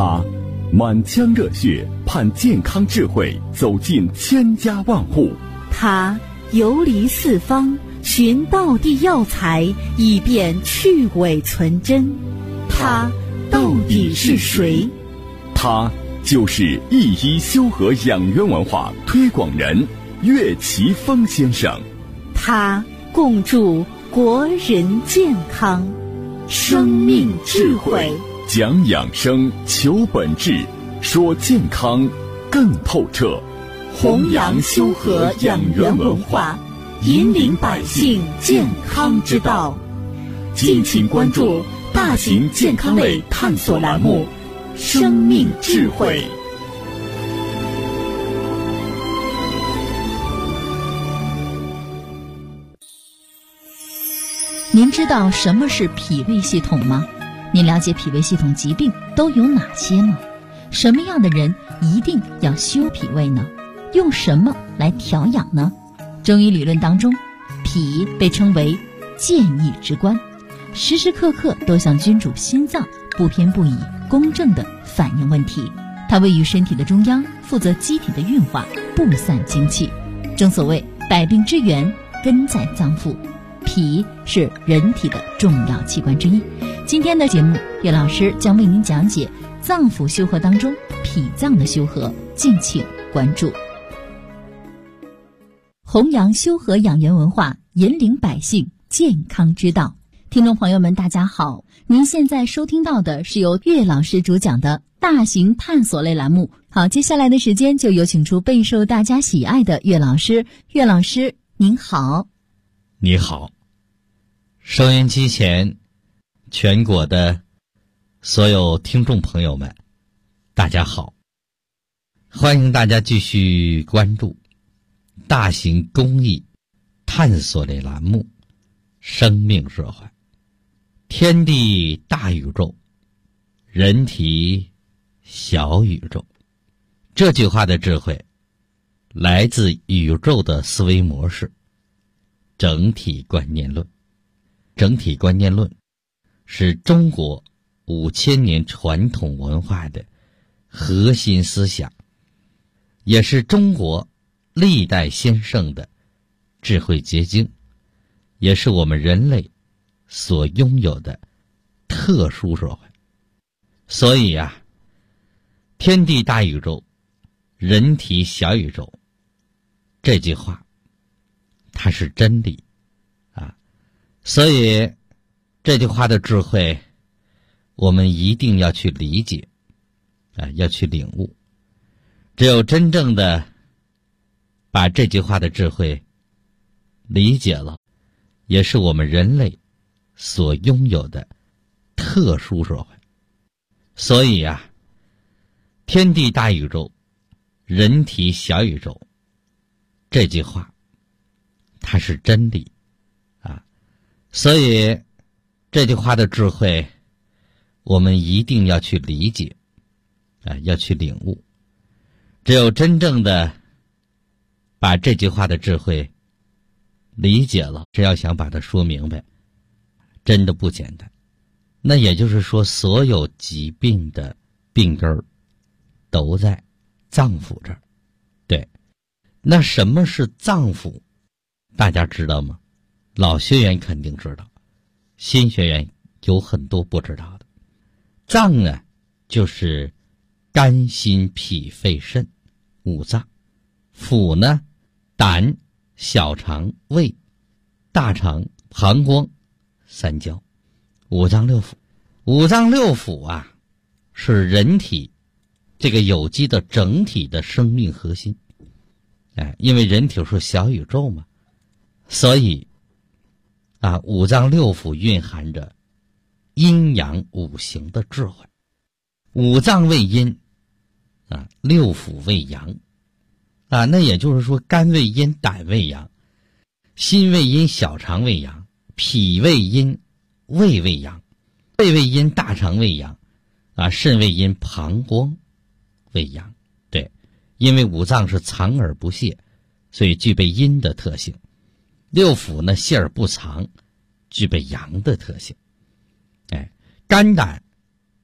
他满腔热血盼健康智慧走进千家万户， 他游离四方寻道地药材，以便去伪存真。他到底是谁？ 他就是一医修和养元文化推广人岳奇峰先生。 他共筑国人健康，生命智慧， 讲养生，求本质，说健康更透彻， 弘扬修和养元文化，引领百姓健康之道。敬请关注大型健康类探索栏目《生命智慧》。 您知道什么是脾胃系统吗？您了解脾胃系统疾病都有哪些吗？什么样的人一定要修脾胃呢？用什么来调养呢？中医理论当中，脾被称为健益之官，时时刻刻都像君主心脏，不偏不倚，公正地反映问题。它位于身体的中央，负责机体的运化，布散精气。正所谓百病之源根在脏腑，脾是人体的重要器官之一。今天的节目，岳老师将为您讲解脏腑修和当中脾脏的修和，敬请关注。弘扬修和养元文化，引领百姓健康之道。听众朋友们大家好，您现在收听到的是由岳老师主讲的大型探索类栏目。好，接下来的时间就有请出备受大家喜爱的岳老师。岳老师您好。 你好，收音机前全国的所有听众朋友们大家好，欢迎大家继续关注大型公益探索类栏目生命社会。天地大宇宙，人体小宇宙，这句话的智慧来自宇宙的思维模式整体观念论。整体观念论是中国5000年传统文化的核心思想，也是中国历代先圣的智慧结晶，也是我们人类所拥有的特殊社会。所以啊，天地大宇宙，人体小宇宙，这句话它是真理啊，所以这句话的智慧我们一定要去理解啊，要去领悟。只有真正的把这句话的智慧理解了，也是我们人类所拥有的特殊社会。所以啊，天地大宇宙，人体小宇宙，这句话它是真理啊，所以这句话的智慧我们一定要去理解啊，要去领悟。只有真正的把这句话的智慧理解了，只要想把它说明白，真的不简单。那也就是说，所有疾病的病根儿都在脏腑这儿。对，那什么是脏腑？大家知道吗？老学员肯定知道，新学员有很多不知道的。脏呢，就是肝、心、脾、肺、肾五脏；腑呢，胆、小肠、胃、大肠、膀胱、三焦，五脏六腑。五脏六腑啊，是人体这个有机的整体的生命核心。因为人体是小宇宙嘛，所以啊，五脏六腑蕴含着阴阳五行的智慧。五脏为阴啊，六腑为阳啊，那也就是说，肝为阴，胆为阳，心为阴，小肠为阳，脾为阴，胃为阳，肺为阴，大肠为阳啊，肾为阴，膀胱为阳。对，因为五脏是藏而不泄，所以具备阴的特性。六腑呢，泄而不藏，具备阳的特性。肝胆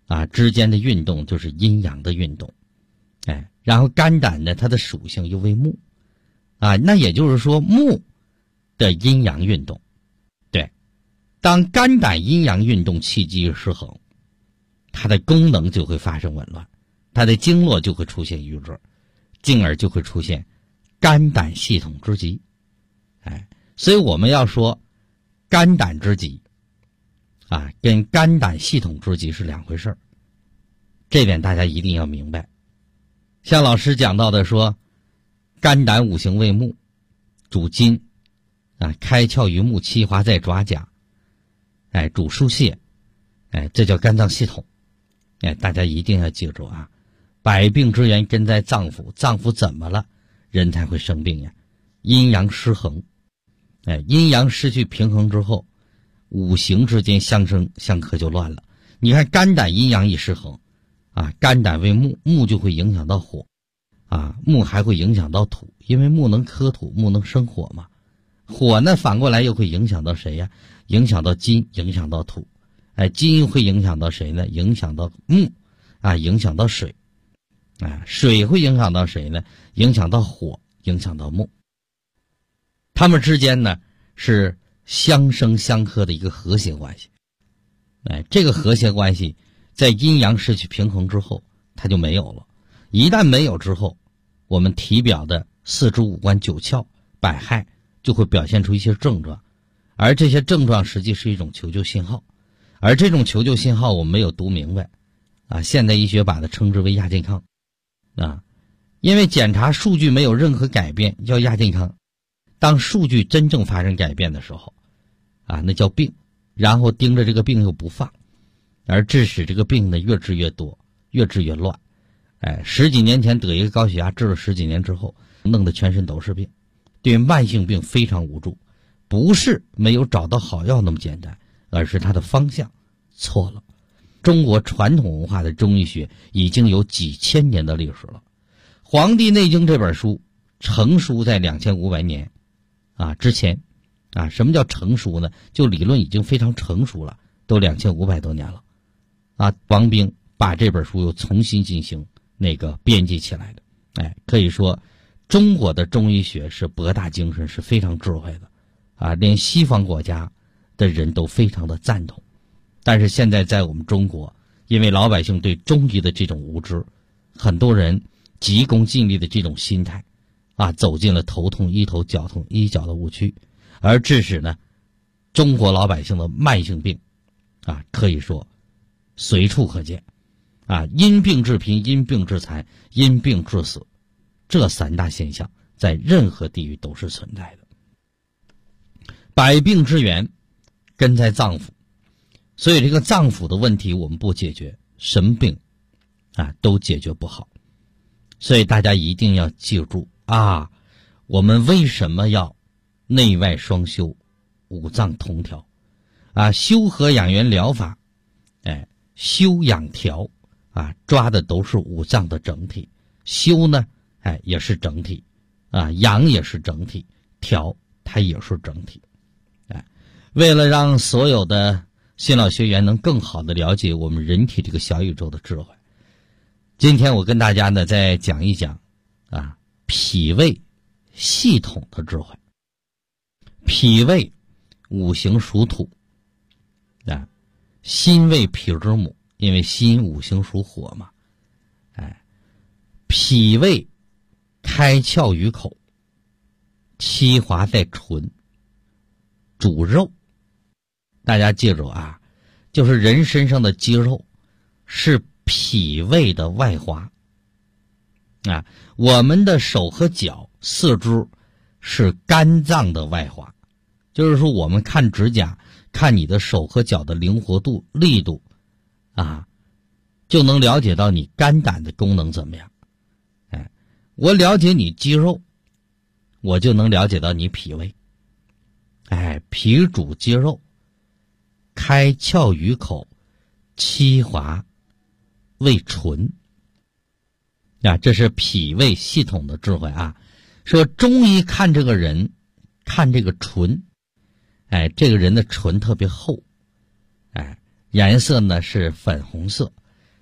之间的运动就是阴阳的运动。然后肝胆呢，它的属性又为木，那也就是说木的阴阳运动。对，当肝胆阴阳运动气机失衡，它的功能就会发生紊乱，它的经络就会出现瘀滞，进而就会出现肝胆系统之疾。所以我们要说肝胆之疾跟肝胆系统之疾是两回事，这点大家一定要明白。像老师讲到的说，肝胆五行为木，主筋开窍于目，气华在爪甲，主疏泄，这叫肝脏系统。大家一定要记住百病之源根在脏腑，脏腑怎么了人才会生病呀？阴阳失衡，阴阳失去平衡之后，五行之间相生相克就乱了。你看肝胆阴阳一失衡肝胆为木，木就会影响到火木还会影响到土，因为木能克土，木能生火嘛。火呢反过来又会影响到谁呀？影响到金，影响到土。金会影响到谁呢？影响到木影响到水水会影响到谁呢？影响到火，影响到木。它们之间呢是相生相克的一个和谐关系。这个和谐关系在阴阳失去平衡之后它就没有了。一旦没有之后，我们体表的四肢五官九窍百骸就会表现出一些症状，而这些症状实际是一种求救信号，而这种求救信号我们没有读明白现代医学把它称之为亚健康因为检查数据没有任何改变叫亚健康，当数据真正发生改变的时候那叫病，然后盯着这个病又不放，而致使这个病呢越治越多，越治越乱。十几年前得一个高血压，治了十几年之后弄得全身都是病，对慢性病非常无助。不是没有找到好药那么简单，而是它的方向错了。中国传统文化的中医学已经有几千年的历史了。《黄帝内经》这本书成书在2500年之前什么叫成熟呢？就理论已经非常成熟了，都2500多年了王冰把这本书又重新进行编辑起来的。可以说中国的中医学是博大精深，是非常智慧的连西方国家的人都非常的赞同。但是现在在我们中国，因为老百姓对中医的这种无知，很多人急功近利的这种心态走进了头痛医头脚痛医脚的误区，而致使呢中国老百姓的慢性病可以说随处可见因病致贫，因病致残，因病致死，这三大现象在任何地域都是存在的。百病之源根在脏腑，所以这个脏腑的问题我们不解决，什么病都解决不好。所以大家一定要记住我们为什么要内外双修，五脏同调修和养元疗法修养调抓的都是五脏的整体，修呢也是整体养也是整体，调它也是整体为了让所有的新老学员能更好的了解我们人体这个小宇宙的智慧，今天我跟大家呢再讲一讲脾胃系统的智慧。脾胃五行属土心为脾之母，因为心五行属火嘛脾胃开窍于口，七华在唇，主肉。大家记住就是人身上的肌肉是脾胃的外华我们的手和脚四肢是肝脏的外华，就是说我们看指甲，看你的手和脚的灵活度力度就能了解到你肝胆的功能怎么样我了解你肌肉，我就能了解到你脾胃脾主肌肉，开窍于口，七华为唇这是脾胃系统的智慧说中医看这个人，看这个唇这个人的唇特别厚颜色呢是粉红色，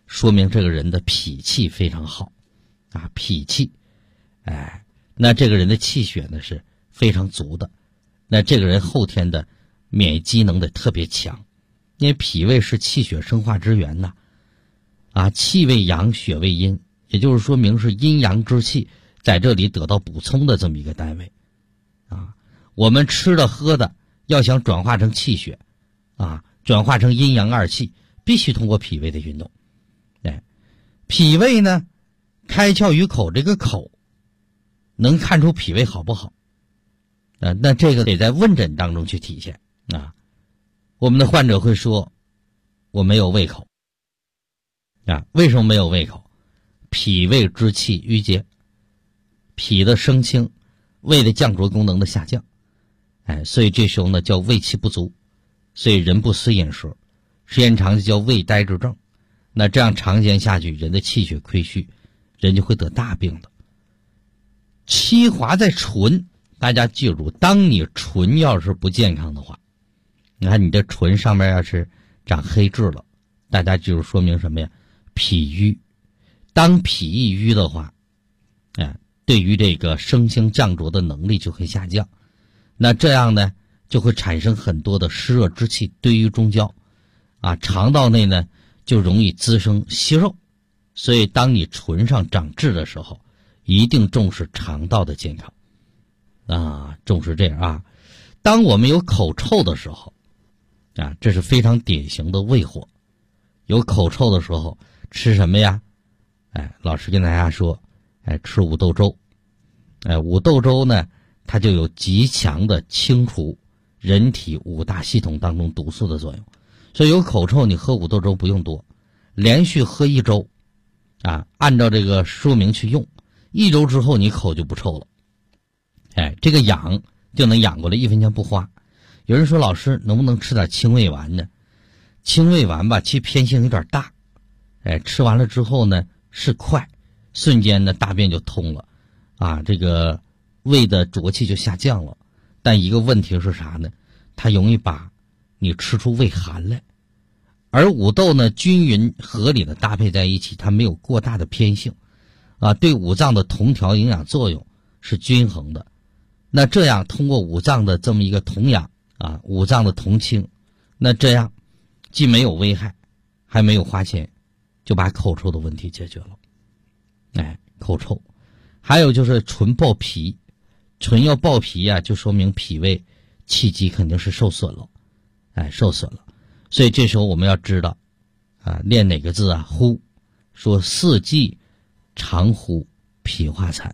说明这个人的脾气非常好啊，脾气，那这个人的气血呢是非常足的，那这个人后天的免疫机能得特别强，因为脾胃是气血生化之源呐，气为阳，血为阴，也就是说明是阴阳之气在这里得到补充的这么一个单位我们吃的喝的要想转化成气血转化成阴阳二气，必须通过脾胃的运动。脾胃呢开窍于口，这个口能看出脾胃好不好那这个得在问诊当中去体现我们的患者会说我没有胃口为什么没有胃口？脾胃之气郁结，脾的升清，胃的降浊功能的下降所以这时候呢叫胃气不足，所以人不思饮食，时间长就叫胃呆滞症。那这样长时间下去，人的气血亏虚，人就会得大病的。气滑在唇，大家记住，当你唇要是不健康的话，你看你的唇上面要是长黑痣了，大家记住说明什么呀？脾瘀。当脾一瘀的话对于这个升清降浊的能力就会下降，那这样呢就会产生很多的湿热之气堆于中焦肠道内呢就容易滋生息肉。所以当你唇上长痣的时候，一定重视肠道的健康重视这样当我们有口臭的时候这是非常典型的胃火。有口臭的时候吃什么呀？老师跟大家说吃五豆粥。五豆粥呢它就有极强的清除人体五大系统当中毒素的作用。所以有口臭你喝五豆粥不用多，连续喝一周按照这个说明去用，1周之后你口就不臭了。这个养就能养过来，1分钱不花。有人说老师能不能吃点清胃丸呢？清胃丸吧，其实偏性有点大，吃完了之后呢是快，瞬间呢大便就通了这个胃的浊气就下降了。但一个问题是啥呢？它容易把你吃出胃寒来。而五豆呢均匀合理的搭配在一起，它没有过大的偏性对五脏的同调营养作用是均衡的。那这样通过五脏的这么一个同养五脏的同清，那这样既没有危害还没有花钱，就把口臭的问题解决了。口臭还有就是唇爆皮，唇要爆皮就说明脾胃气机肯定是受损了受损了。所以这时候我们要知道练哪个字呼，说四季常呼脾化残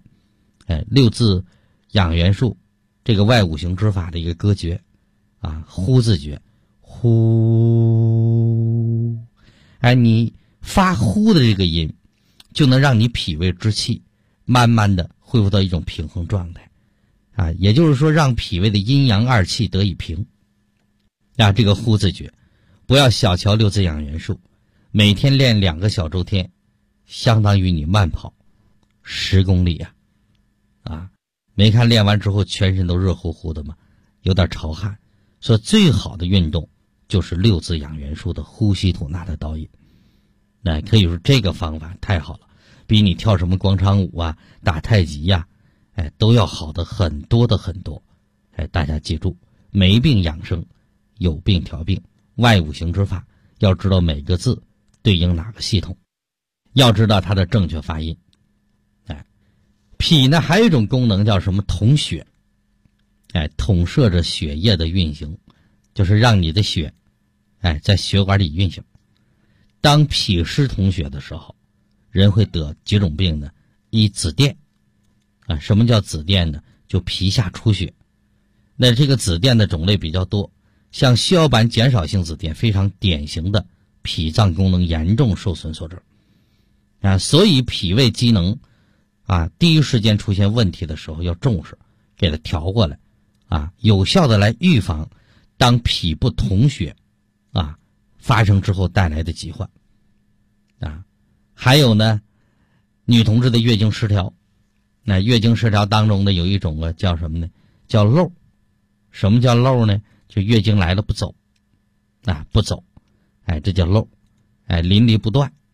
6字养元术这个外五行之法的一个歌诀呼字诀，呼你发呼的这个音就能让你脾胃之气慢慢的恢复到一种平衡状态也就是说让脾胃的阴阳二气得以平这个呼字诀不要小瞧6字养元术，每天练2个小周天，相当于你慢跑10公里没看练完之后全身都热乎乎的吗？有点潮汗。所以最好的运动就是6字养元术的呼吸吐纳的导引。可以说这个方法太好了，比你跳什么广场舞打太极都要好的很多的很多。大家记住，没病养生，有病调病，外五行之法要知道每个字对应哪个系统，要知道它的正确发音。脾呢还有一种功能叫什么？统血。统摄着血液的运行，就是让你的血在血管里运行。当脾湿统血的时候，人会得几种病呢？一紫癜什么叫紫癜呢？就皮下出血。那这个紫癜的种类比较多，像血小板减少性紫癜非常典型的脾脏功能严重受损所致所以脾胃机能第一时间出现问题的时候要重视，给它调过来有效的来预防当脾不统血发生之后带来的疾患还有呢，女同志的月经失调。那月经失调当中呢有一种叫什么呢？叫漏。什么叫漏呢？就月经来了不走不走这叫漏淋漓不断。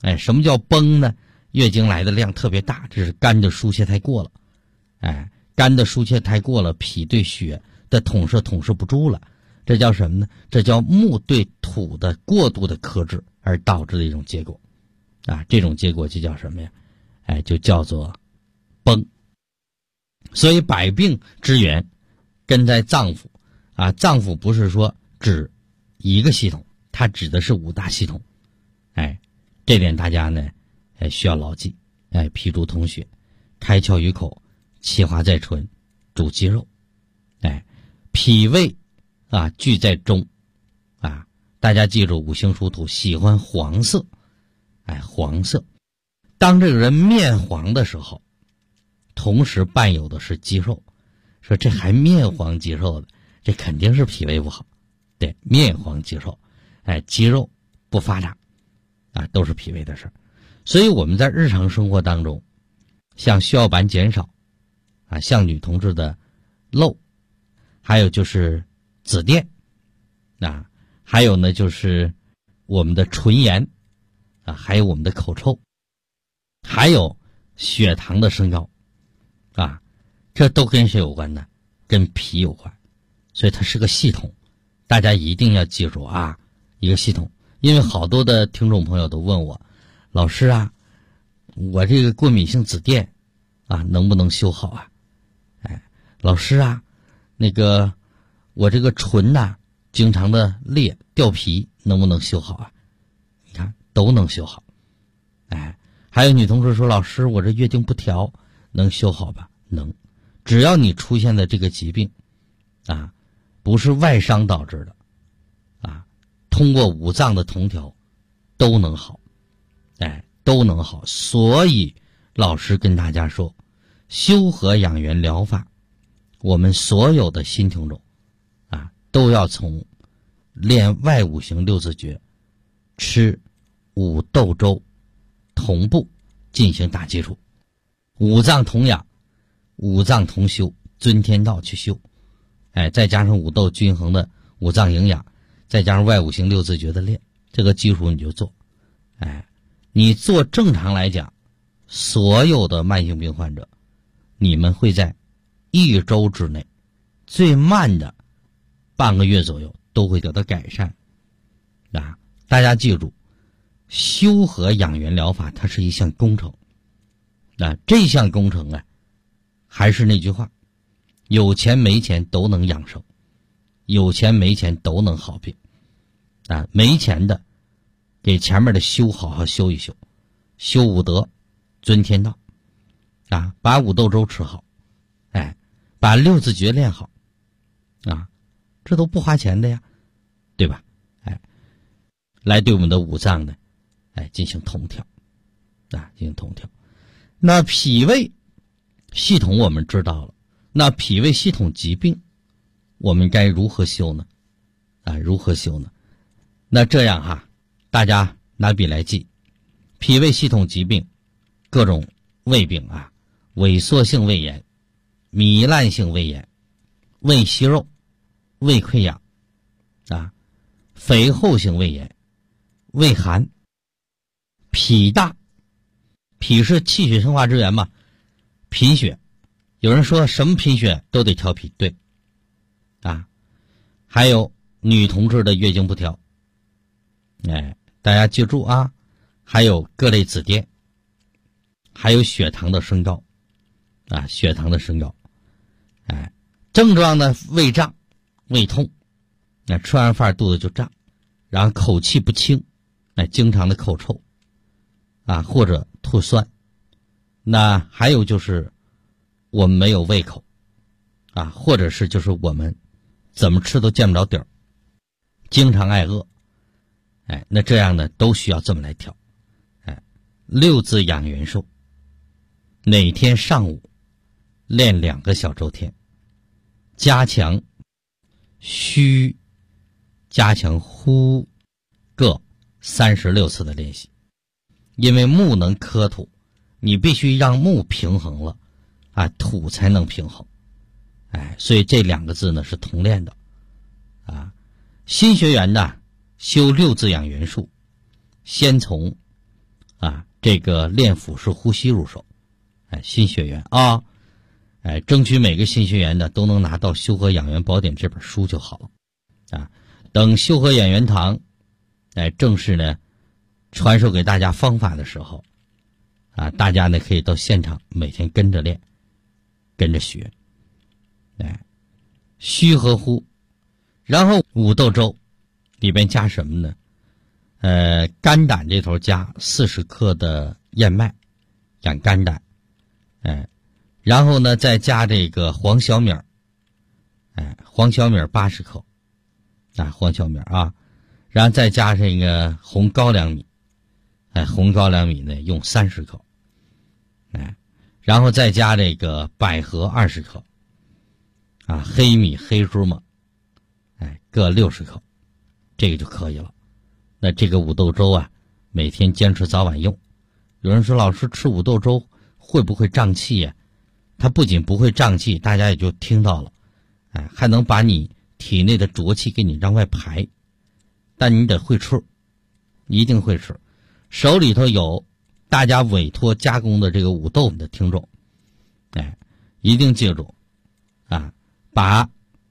什么叫崩呢？月经来的量特别大，这是肝的疏泄太过了。肝的疏泄太过了，脾对血的统摄不住了，这叫什么呢？这叫木对土的过度的克制而导致的一种结果。这种结果就叫什么呀？就叫做崩。所以百病之源根在脏腑。脏腑不是说指一个系统，它指的是5大系统。这点大家呢需要牢记。脾主统血，开窍于口，气化在唇，主肌肉。脾胃聚在中。大家记住，五行属土，喜欢黄色。黄色，当这个人面黄的时候，同时伴有的是肌肉。说这还面黄肌肉的，这肯定是脾胃不好。对，面黄肌肉，肌肉不发达都是脾胃的事儿。所以我们在日常生活当中，像血小板减少像女同志的漏，还有就是紫癜还有呢就是我们的唇炎还有我们的口臭，还有血糖的升高这都跟谁有关呢？跟脾有关。所以它是个系统，大家一定要记住一个系统。因为好多的听众朋友都问我，老师我这个过敏性紫癜能不能修好老师那个我这个唇经常的裂掉皮，能不能修好你看都能修好。还有女同志说，老师我这月经不调能修好吧？能。只要你出现的这个疾病不是外伤导致的通过五脏的同调都能好。都能好。所以老师跟大家说，修和养元疗法，我们所有的新听众都要从练外五行六字诀，吃五豆粥同步进行打基础。五脏同养，五脏同修，遵天道去修。再加上五豆均衡的五脏营养，再加上外五行六字诀的练，这个基础你就做。你做正常来讲，所有的慢性病患者，你们会在1周之内，最慢的半个月左右都会得到改善。大家记住，修和养元疗法它是一项工程。这项工程还是那句话，有钱没钱都能养生，有钱没钱都能好病。没钱的给前面的修好好修一修，修五德，遵天道把五豆粥吃好，把六字诀练好这都不花钱的呀，对吧？来对我们的五脏呢进行同调进行同调。那脾胃系统我们知道了，那脾胃系统疾病我们该如何修呢？如何修呢？那这样大家拿笔来记，脾胃系统疾病各种胃病萎缩性胃炎、糜烂性胃炎、胃息肉、胃溃疡肥厚性胃炎、胃寒、脾大。脾是气血生化之源嘛，贫血。有人说什么贫血都得调脾，对还有女同志的月经不调，大家记住还有各类紫癜，还有血糖的升高血糖的升高。症状呢，胃胀、胃痛，吃完饭肚子就胀，然后口气不清，经常的口臭或者吐酸。那还有就是我们没有胃口或者是就是我们怎么吃都见不着底儿，经常挨饿。那这样呢都需要这么来调。六字养元术，哪天上午练2个小周天，加强虚，加强呼，各36次的练习。因为木能克土，你必须让木平衡了土才能平衡。所以这2个字呢是同练的新学员呢修六字养元术，先从这个练腹式呼吸入手。新学员啊，争取每个新学员呢都能拿到《修和养元宝典》这本书就好了。等修和养元堂正式呢传授给大家方法的时候大家呢可以到现场每天跟着练，跟着学。虚和呼，然后五豆粥里边加什么呢？肝胆这头加40克的燕麦，养肝胆。然后呢再加这个黄小米黄小米80克黄小米然后再加这个红高粱米，红高粱米呢用30克，然后再加这个百合20克，黑米黑芝麻各60克，这个就可以了。那这个五豆粥每天坚持早晚用。有人说老师吃五豆粥会不会胀气呀？它不仅不会胀气，大家也就听到了，还能把你体内的浊气给你让外排。但你得会吃，一定会吃。手里头有大家委托加工的这个五豆的听众，一定记住把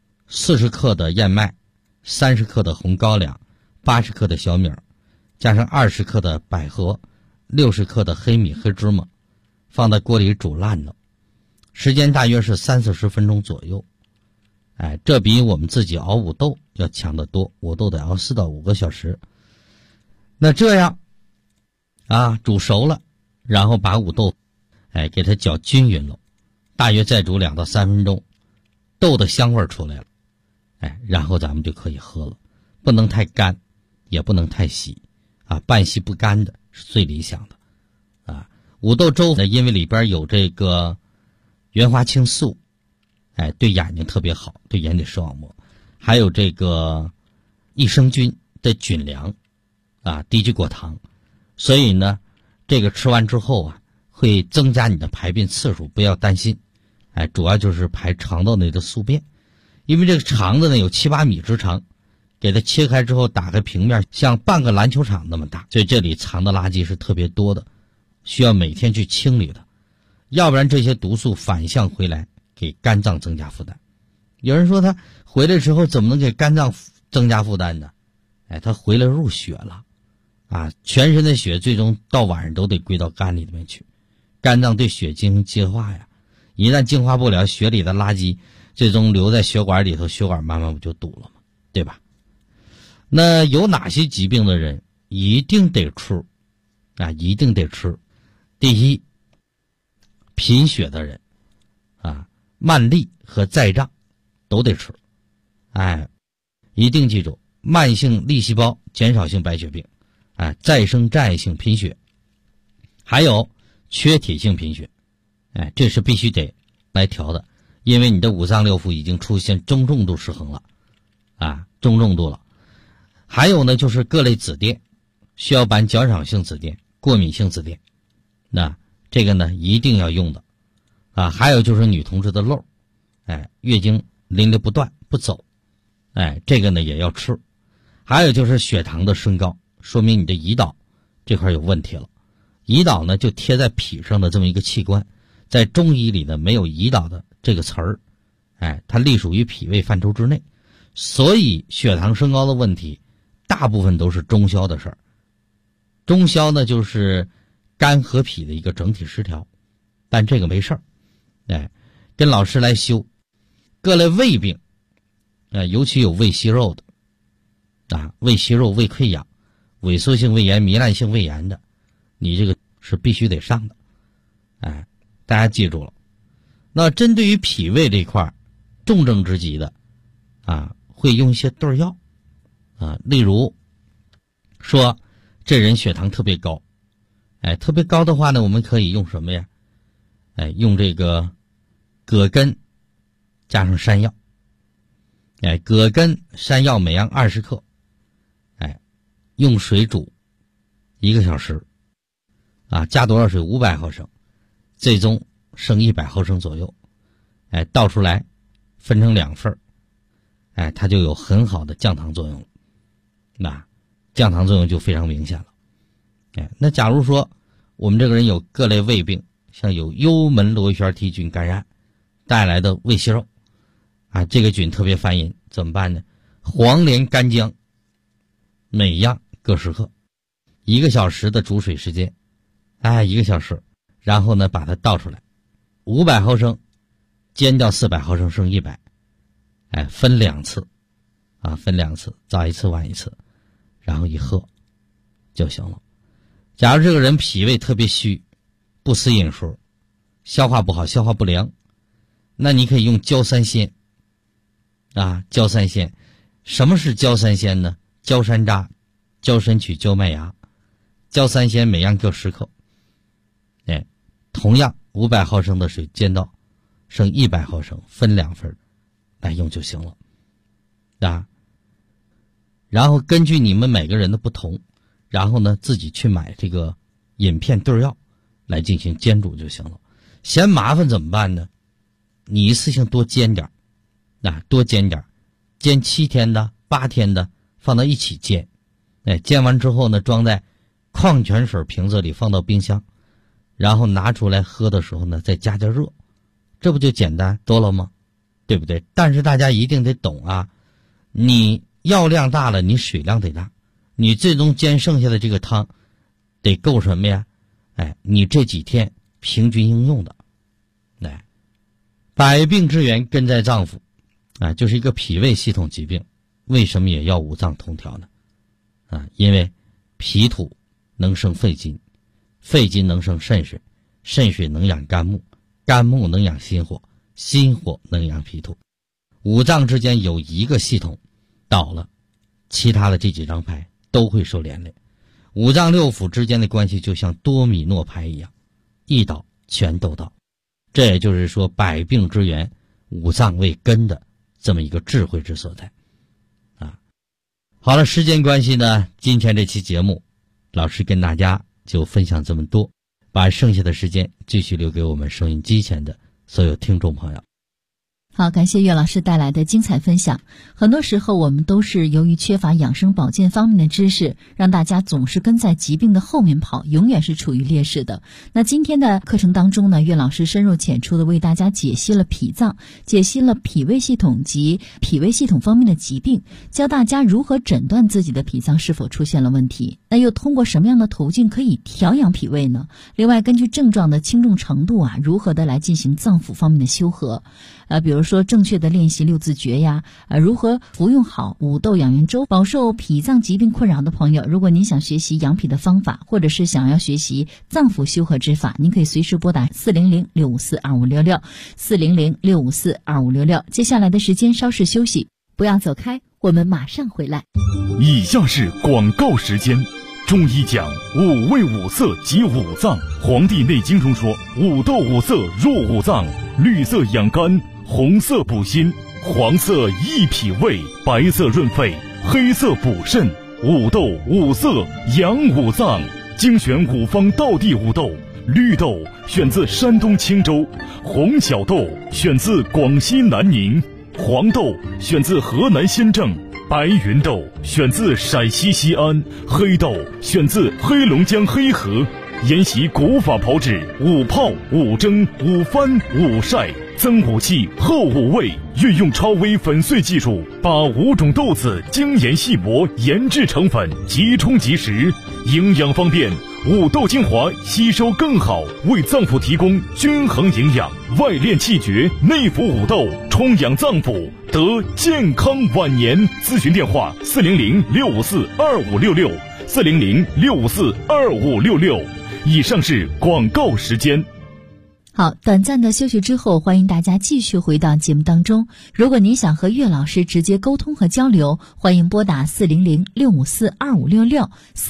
40克的燕麦、30克的红高粱、80克的小米，加上20克的百合、60克的黑米黑芝麻，放在锅里煮烂了，时间大约是30-40分钟左右。这比我们自己熬五豆要强得多，五豆得熬4到5个小时。那这样煮熟了，然后把五豆给它搅均匀了，大约再煮2到3分钟，豆的香味出来了，然后咱们就可以喝了。不能太干，也不能太稀半稀不干的是最理想的。五豆粥呢，因为里边有这个原花青素，对眼睛特别好，对眼底视网膜，还有这个益生菌的菌粮低聚果糖，所以呢这个吃完之后会增加你的排便次数，不要担心。主要就是排肠道内的宿便，因为这个肠子呢有7-8米之长，给它切开之后打开平面像半个篮球场那么大，所以这里藏的垃圾是特别多的，需要每天去清理的，要不然这些毒素反向回来给肝脏增加负担。有人说他回来之后怎么能给肝脏增加负担呢？他回来入血了全身的血最终到晚上都得归到肝里面去，肝脏对血进行净化呀，一旦净化不了，血里的垃圾最终留在血管里头，血管慢慢不就堵了吗？对吧？那有哪些疾病的人一定得吃一定得吃？第一，贫血的人慢粒和再胀都得吃。一定记住，慢性粒细胞减少性白血病再生障碍性贫血，还有缺铁性贫血，这是必须得来调的，因为你的五脏六腑已经出现中重度失衡了中重度了。还有呢就是各类紫癜，血小板较少性紫癜、过敏性紫癜，那这个呢一定要用的还有就是女同志的漏月经淋漓不断不走，这个呢也要吃。还有就是血糖的升高，说明你的胰岛这块有问题了。胰岛呢就贴在脾上的这么一个器官，在中医里呢没有胰岛的这个词儿，它隶属于脾胃范畴之内，所以血糖升高的问题大部分都是中消的事儿。中消呢就是肝和脾的一个整体失调，但这个没事儿。跟老师来修各类胃病尤其有胃息肉的胃息肉、胃溃疡、萎缩性胃炎、糜烂性胃炎的，你这个是必须得上的。大家记住了。那针对于脾胃这块重症之疾的会用一些对药例如说这人血糖特别高，特别高的话呢，我们可以用什么呀？用这个葛根加上山药，葛根、山药每样20克，用水煮1个小时，加多少水？500毫升，最终剩100毫升左右，倒出来分成2份，它就有很好的降糖作用了，那降糖作用就非常明显了。那假如说我们这个人有各类胃病，像有幽门螺旋体菌感染带来的胃息肉啊，这个菌特别烦人，怎么办呢？黄连干姜每样各10克，1个小时的煮水时间，1个小时，然后呢把它倒出来，500毫升煎掉400毫升剩100，分2次啊，分2次，早一次晚一次，然后一喝就行了。假如这个人脾胃特别虚，不思饮食，消化不好，消化不良，那你可以用焦三仙啊，焦三仙。什么是焦三仙呢？焦山楂、焦参曲、焦麦芽，焦三仙每样各10克，同样500毫升的水煎到剩100毫升，分2份来用就行了啊。然后根据你们每个人的不同，然后呢自己去买这个饮片对药来进行煎煮就行了。嫌麻烦怎么办呢？你一次性多煎点多煎点，煎7天的、8天的放到一起煎，煎完之后呢，装在矿泉水瓶子里放到冰箱，然后拿出来喝的时候呢，再加热，这不就简单多了吗？对不对？但是大家一定得懂啊，你药量大了，你水量得大，你最终煎剩下的这个汤得够什么呀？你这几天平均应用的。百病之源根在脏腑就是一个脾胃系统疾病。为什么也要五脏同调呢？因为脾土能生肺金，肺金能生肾水，肾水能养肝木，肝木能养心火，心火能养脾土。五脏之间有一个系统倒了，其他的这几张牌都会受连累。五脏六腑之间的关系就像多米诺牌一样，一倒全都倒。这也就是说，百病之源，五脏为根的这么一个智慧之所在。好了，时间关系呢，今天这期节目，老师跟大家就分享这么多，把剩下的时间继续留给我们收音机前的所有听众朋友。 好，感谢岳老师带来的精彩分享。很多时候我们都是由于缺乏养生保健方面的知识，让大家总是跟在疾病的后面跑，永远是处于劣势的。那今天的课程当中呢，岳老师深入浅出的为大家解析了脾脏，解析了脾胃系统及脾胃系统方面的疾病，教大家如何诊断自己的脾脏是否出现了问题。那又通过什么样的途径可以调养脾胃呢？另外根据症状的轻重程度如何的来进行脏腑方面的修和。比如说正确的练习六字诀呀，如何服用好五豆养元粥。饱受脾脏疾病困扰的朋友，如果您想学习养脾的方法，或者是想要学习脏腑修和之法，您可以随时拨打400-654-2566 400-654-2566。接下来的时间稍事休息，不要走开，我们马上回来。 以下是广告时间。中医讲五味五色及五脏，黄帝内经中说，五豆五色入五脏，绿色养肝，红色补心，黄色益脾胃，白色润肺，黑色补肾。五豆五色养五脏，精选五方道地五豆。绿豆选自山东青州，红小豆选自广西南宁，黄豆选自河南新郑，白云豆选自陕西西安，黑豆选自黑龙江黑河。研习古法炮制，五泡、五蒸、五翻、五晒，增五气，厚五味，运用超微粉碎技术，把5种豆子精研细磨，研制成粉，即冲即食，营养方便。五豆精华吸收更好，为脏腑提供均衡营养，外练气绝，内服五豆，充养脏腑，得健康晚年。咨询电话400-654-2566 400-654-2566。以上是广告时间。 好，短暂的休息之后，欢迎大家继续回到节目当中。如果您想和岳老师直接沟通和交流，欢迎拨打400-654-2566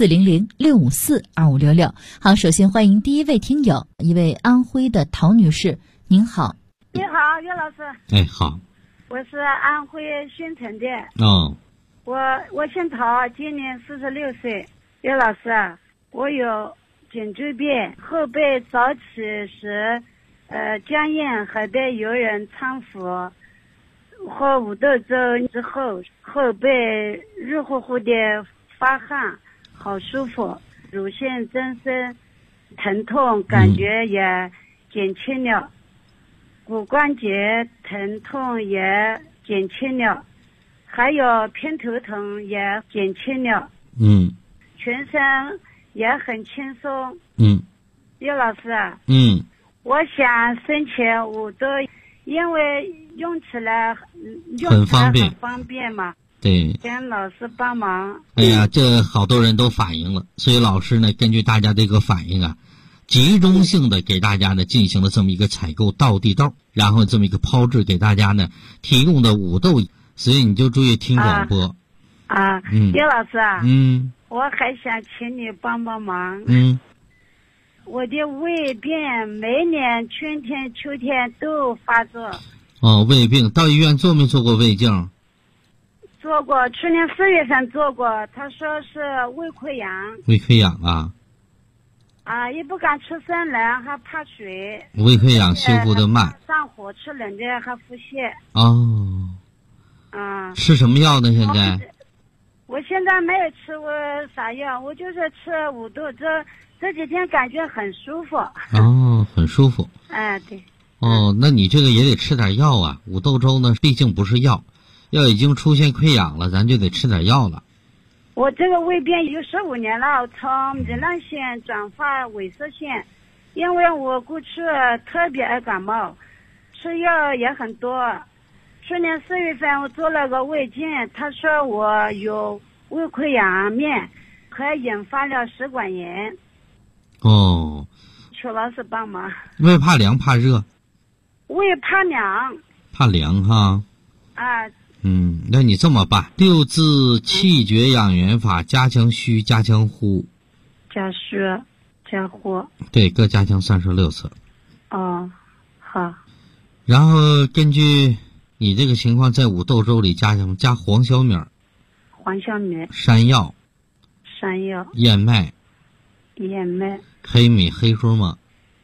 400-654-2566。好，首先欢迎第一位听友，一位安徽的陶女士，您好。 你好，岳老师。 好。 我是安徽宣城的。我姓陶，今年46岁。岳老师，我有颈椎病，后背早起时僵硬，还得有人搀扶。喝五豆粥之后，后背热乎乎的发汗，好舒服。乳腺增生， 疼痛感觉也减轻了，骨关节疼痛也减轻了，还有偏头痛也减轻了，全身也很轻松。叶老师啊，我想申请5都，因为用起来很方便嘛。 对， 请老师帮忙。 哎呀，这好多人都反映了，所以老师呢，根据大家这个反应啊，集中性的给大家呢进行了这么一个采购到地豆，然后这么一个抛掷给大家呢提供的5豆，所以你就注意听广播。 叶老师啊，我还想请你帮帮忙。我的胃病每年春天、秋天都发作。 胃病到医院做没做过胃镜？ 做过，去年4月份做过，他说是胃溃疡。 胃溃疡也不敢吃生冷，还怕水。 胃溃疡修复的慢。 上火吃冷的还腹泻。 吃什么药呢？现在？ 我现在没有吃过啥药，我就是吃5豆，这几天感觉很舒服。 很舒服。 对。 那你这个也得吃点药啊。5豆粥呢，毕竟不是药，要已经出现溃疡了，咱就得吃点药了。 我这个胃病有15年了，从糜烂性转发萎缩性，因为我过去特别爱感冒，吃药也很多。去年4月份我做了个胃镜，他说我有胃溃疡面，还引发了食管炎。求老师帮忙。 胃怕凉怕热？ 胃怕凉。 怕凉哈。那你这么办，6字气绝养元法，加强虚，加强呼。 加虚加呼。 对，各加强36次。 好。 然后根据你这个情况，在5豆粥里加黄小米。山药。燕麦。黑米、黑芝麻。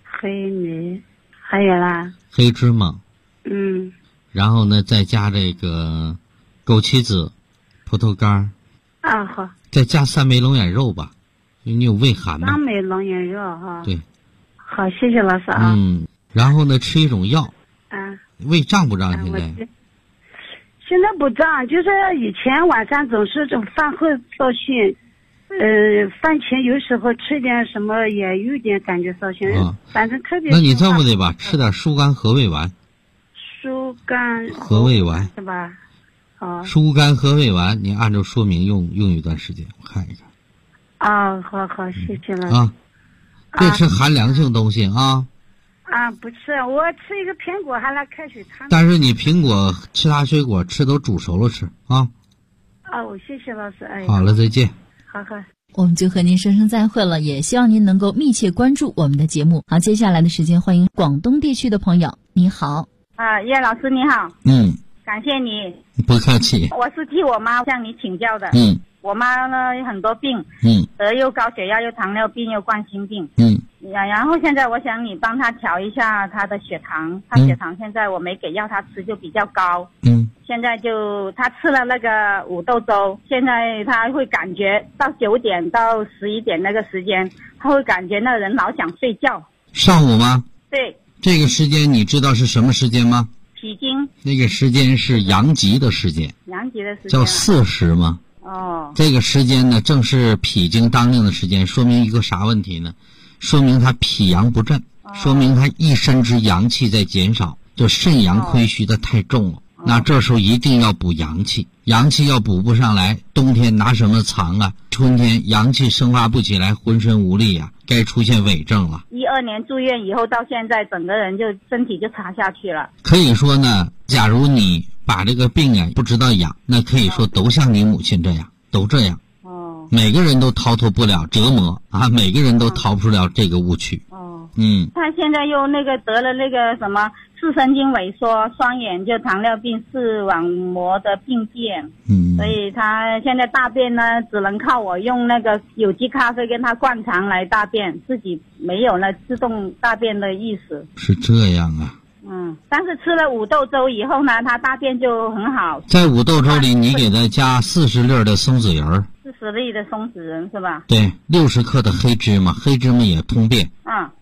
还有啦。 黑芝麻。然后呢，再加这个枸杞子、葡萄干。 好。 再加3枚龙眼肉吧，因为你有胃寒嘛。 3枚龙眼肉哈。 对。 好，谢谢老师啊。 然后呢，吃一种药。胃胀不胀？ 现在不胀，就是以前晚上总是饭后烧心，饭前有时候吃点什么也有点感觉烧心，反正特别。 那你这么的吧，吃点疏肝和胃丸。 疏肝和胃丸是吧？ 疏肝和胃丸，你按照说明用一段时间，我看一看。 好，谢谢了。 别吃寒凉性东西啊。 不吃，我吃一个苹果还来开水汤。 但是你苹果其他水果吃都煮熟了吃啊。 我谢谢老师。 好了，再见。 好。 我们就和您说声再会了，也希望您能够密切关注我们的节目。好，接下来的时间，欢迎广东地区的朋友。你好。 叶老师你好。感谢你。 不客气。 我是替我妈向你请教的。我妈呢有很多病，得又高血压，又糖尿病，又冠心病。然后现在我想你帮她调一下她的血糖，她血糖现在我没给药她吃就比较高。现在就她吃了那个5豆粥，现在她会感觉到9点到11点那个时间，她会感觉那人老想睡觉。 上午吗？ 对。 这个时间你知道是什么时间吗？ 脾经。 那个时间是阳极的时间。 阳极的时间。 叫巳时吗？这个时间呢，正是脾经当令的时间，说明一个啥问题呢？说明他脾阳不振，说明他一身之阳气在减少，就肾阳亏虚的太重了。那这时候一定要补阳气，阳气要补不上来，冬天拿什么藏啊？春天阳气生发不起来，浑身无力啊，该出现痿症了。 12年住院以后到现在，整个人就身体就差下去了。 可以说呢，假如你把这个病不知道养，那可以说都像你母亲这样，都这样。每个人都逃脱不了折磨啊，每个人都逃不出了这个误区。 他现在又得了那个什么视神经萎缩，双眼就糖尿病、视网膜的病变。所以他现在大便呢，只能靠我用那个有机咖啡跟他灌肠来大便，自己没有了自动大便的意思。 是这样啊。 但是吃了5豆粥以后呢，他大便就很好。 在5豆粥里，你给他加40粒的松子仁，40 粒的松子仁是吧？ 对，60克的黑芝麻，黑芝麻也通便。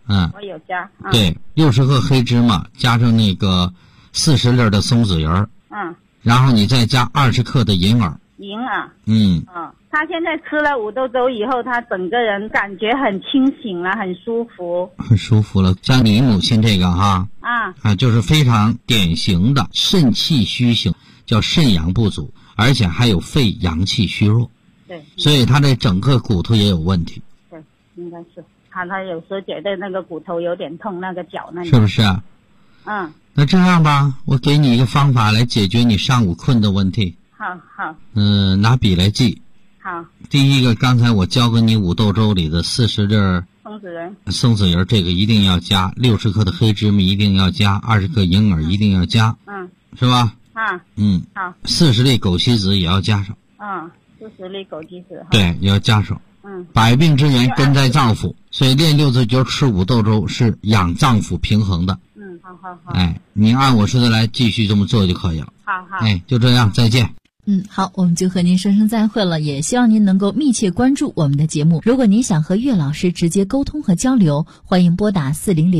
我有加。 对，60克黑芝麻加上那个40粒的松子仁。然后你再加20克的银耳。 银耳。 他现在吃了五豆粥以后，他整个人感觉很清醒了，很舒服。 很舒服了。像你母亲这个哈，就是非常典型的肾气虚型，叫肾阳不足，而且还有肺阳气虚弱。 对。 所以他的整个骨头也有问题。 对，应该是。他有时候觉得那个骨头有点痛，那个脚那里。 是不是啊？那这样吧，我给你一个方法来解决你上午困的问题。 好。 拿笔来记。 好。 第一个，刚才我教给你五豆粥里的40粒松子仁，这个一定要加；60克的黑芝麻一定要加；20克银耳一定要加。是吧？ 好。 40粒枸杞子也要加上。 40粒枸杞子。 对，也要加上。百病之源根在脏腑，所以练6字诀吃五豆粥是养脏腑平衡的。 好。 你按我说的来继续这么做就可以了。 好。 就这样，再见。 好，我们就和您说声再会了，也希望您能够密切关注我们的节目。如果您想和岳老师直接沟通和交流，欢迎拨打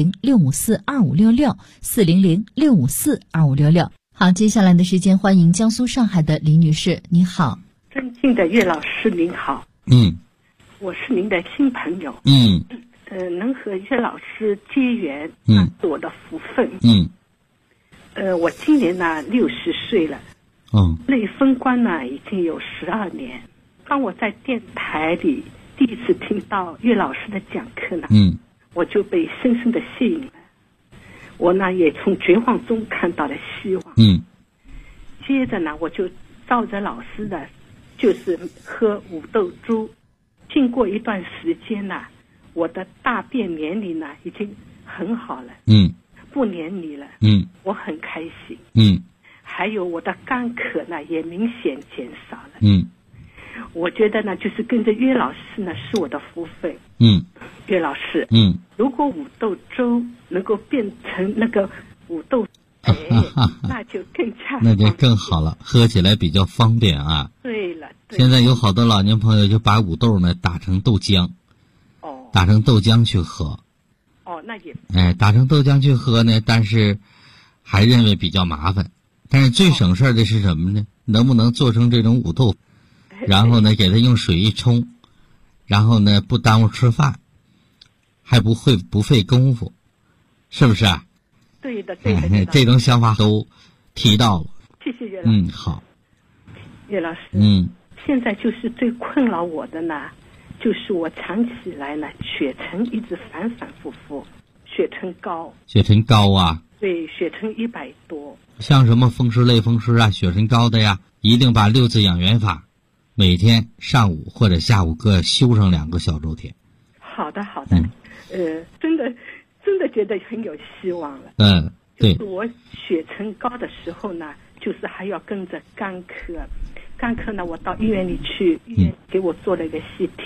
400-654-2566，400-654-2566。好，接下来的时间欢迎江苏上海的李女士，你好。 尊敬的岳老师您好。我是您的新朋友。能和岳老师结缘，是我的福分。我今年呢60岁了。内封官呢已经有12年。当我在电台里第一次听到岳老师的讲课呢，我就被深深的吸引了。我呢也从绝望中看到了希望。接着呢我就照着老师的，就是喝五豆粥。经过一段时间呢，我的大便黏腻呢已经很好了。不黏腻了。我很开心。还有我的干咳呢也明显减少了。我觉得呢就是跟着岳老师呢是我的福分。岳老师，如果五豆粥能够变成那个五豆那就更加那就更好了，喝起来比较方便啊。 对了。 现在有好多老年朋友就把五豆呢打成豆浆。打成豆浆去喝。 那也打成豆浆去喝呢，但是还认为比较麻烦。但是最省事的是什么呢？能不能做成这种五豆，然后呢给它用水一冲，然后呢不耽误吃饭，还不费功夫，是不是啊？ 对的。 这种想法都提到了。 谢谢岳老师。 好。 岳老师，现在就是最困扰我的呢，就是我长期来呢血沉一直反反复复，血沉高。血沉高啊？对，血沉100多。 像什么风湿类风湿啊，血沉高的呀，一定把6字养元法每天上午或者下午各修上2个小周天。 好的。真的觉得很有希望了。 对。 就是我血沉高的时候呢，就是还要跟着干咳呢，我到医院里去，医院给我做了一个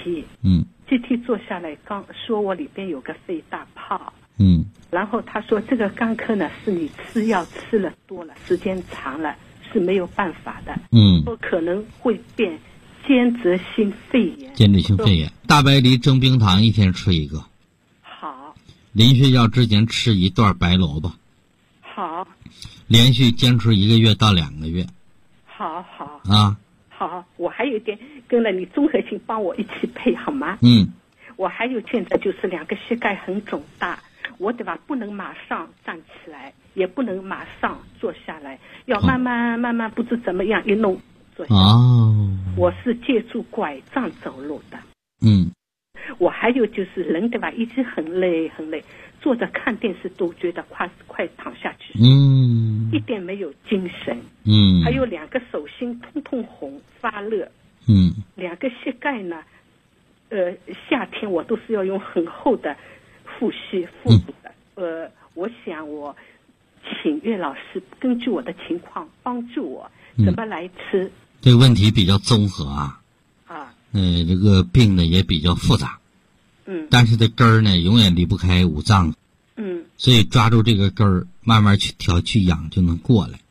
CT。CT 做下来，刚说我里边有个肺大泡。然后他说这个干咳呢是你吃药吃了多了，时间长了是没有办法的。说可能会变间质性肺炎。大白梨蒸冰糖一天吃1个。好。临睡觉之前吃1段白萝卜。好。连续坚持1个月到2个月。好。好，我还有一点跟了你综合性帮我一起配好吗？我还有现在就是2个膝盖很肿大，我对吧不能马上站起来，也不能马上坐下来，要慢慢不知怎么样一弄坐下来。我是借助拐杖走路的。我还有就是人对吧一直很累，坐着看电视都觉得快躺下去。一点没有精神。还有2个手心通红发热。2个膝盖呢夏天我都是要用很厚的护足的。我想我请岳老师根据我的情况帮助我怎么来吃。这个问题比较综合啊。这个病呢也比较复杂。但是这根儿呢永远离不开五脏。所以抓住这个根儿慢慢去调去养就能过来。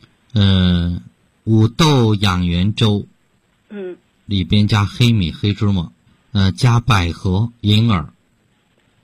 五豆养元粥。里边加黑米黑芝麻，加百合银耳。好。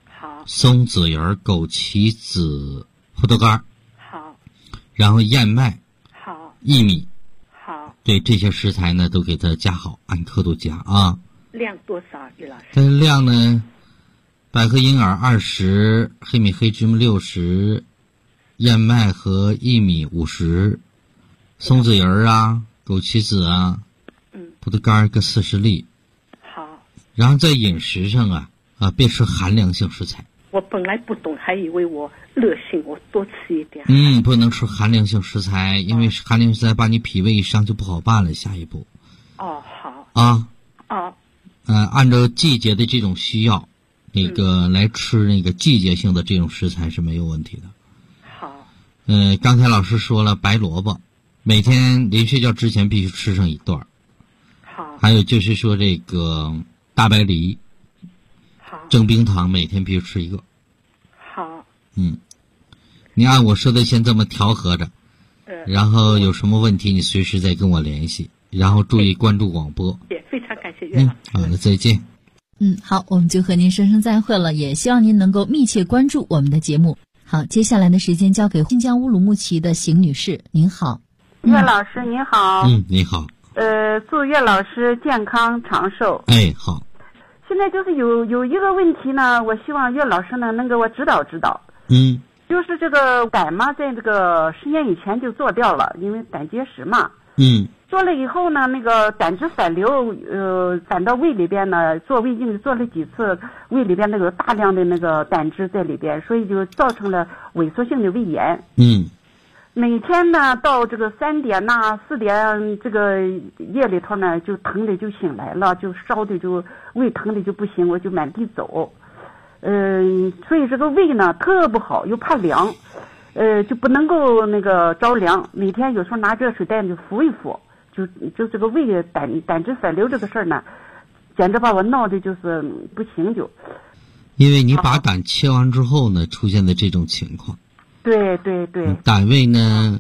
松子仁、枸杞子、葡萄干。 好。 然后燕麦。 好。 薏米。 好。 对，这些食材呢都给它加好，按刻度加啊。 量多少，于老师？ 它的量呢，百合银耳20，黑米黑芝麻60，燕麦和薏米50，松子仁啊，枸杞子啊，葡萄干各40粒。 好。 然后在饮食上啊，别吃寒凉性食材。 我本来不懂，还以为我热性，我多吃一点。 不能吃寒凉性食材，因为寒凉性食材把你脾胃一伤就不好办了。下一步。 哦，好。 啊。 哦。 按照季节的这种需要，来吃那个季节性的这种食材是没有问题的。 好。 刚才老师说了，白萝卜每天临睡觉之前必须吃上一段。 好。 还有就是说这个大白梨， 好， 蒸冰糖每天必须吃一个。 好。 你按我说的先这么调和着，然后有什么问题你随时再跟我联系，然后注意关注广播。 也非常感谢岳老师。 好的，再见。 好，我们就和您说声再会了，也希望您能够密切关注我们的节目。好，接下来的时间交给新疆乌鲁木齐的邢女士，您好。 岳老师您好。 你好。 祝岳老师健康长寿。 好。 现在就是有一个问题呢，我希望岳老师呢能给我指导指导。就是这个胆嘛，在这个10年以前就做掉了，因为胆结石嘛。做了以后呢，那个胆汁反流，反到胃里边呢，做胃镜做了几次，胃里边那个大量的那个胆汁在里边，所以就造成了萎缩性的胃炎。每天呢，到这个3点呐、4点这个夜里头呢，就疼的就醒来了，就烧的就胃疼的就不行，我就满地走。所以这个胃呢特不好，又怕凉，就不能够那个着凉。每天有时候拿热水袋就敷一敷，就这个胃胆汁反流这个事儿呢，简直把我闹的就是不行就。 因为你把胆切完之后呢，出现的这种情况。 对。 胆位呢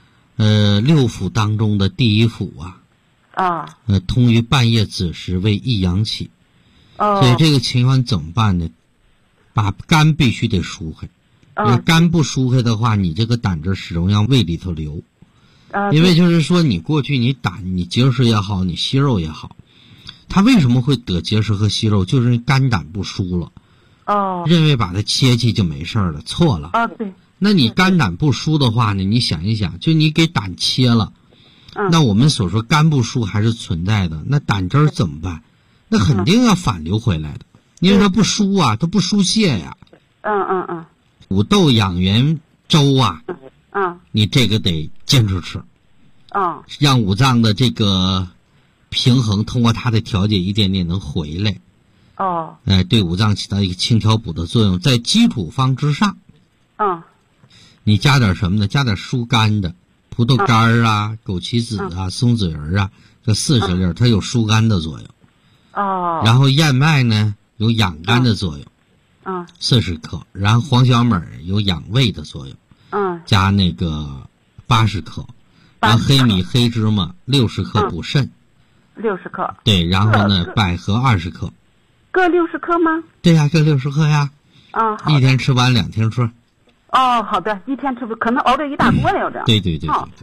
，6腑当中的第一腑通于半夜子时为益阳气。所以这个情况怎么办呢？把肝必须得疏开。要肝不疏开的话，你这个胆汁始终让胃里头流。因为就是说，你过去你结石也好，你息肉也好，它为什么会得结石和息肉？就是肝胆不疏了。认为把它切去就没事了，错了。 对。 那你肝胆不疏的话呢？你想一想，就你给胆切了，那我们所说肝不疏还是存在的，那胆汁怎么办？那肯定要反流回来的，因为它不疏啊，它不疏泄呀。五豆养元粥你这个得坚持吃。让五脏的这个平衡通过它的调节一点点能回来。对五脏起到一个清调补的作用，在基础方之上。你加点什么呢？加点疏肝的，葡萄干枸杞子松子仁这40粒，它有疏肝的作用。然后燕麦呢有养肝的作用，40克，然后黄小米有养胃的作用，加那个80克，然后黑米黑芝麻60克补肾 ，60克， 对，然后呢百合20克， 各60克吗？ 对呀，各60克呀。 好， 一天吃完2天吃。 好的，一天吃不可能熬着一大锅了，这样。 对。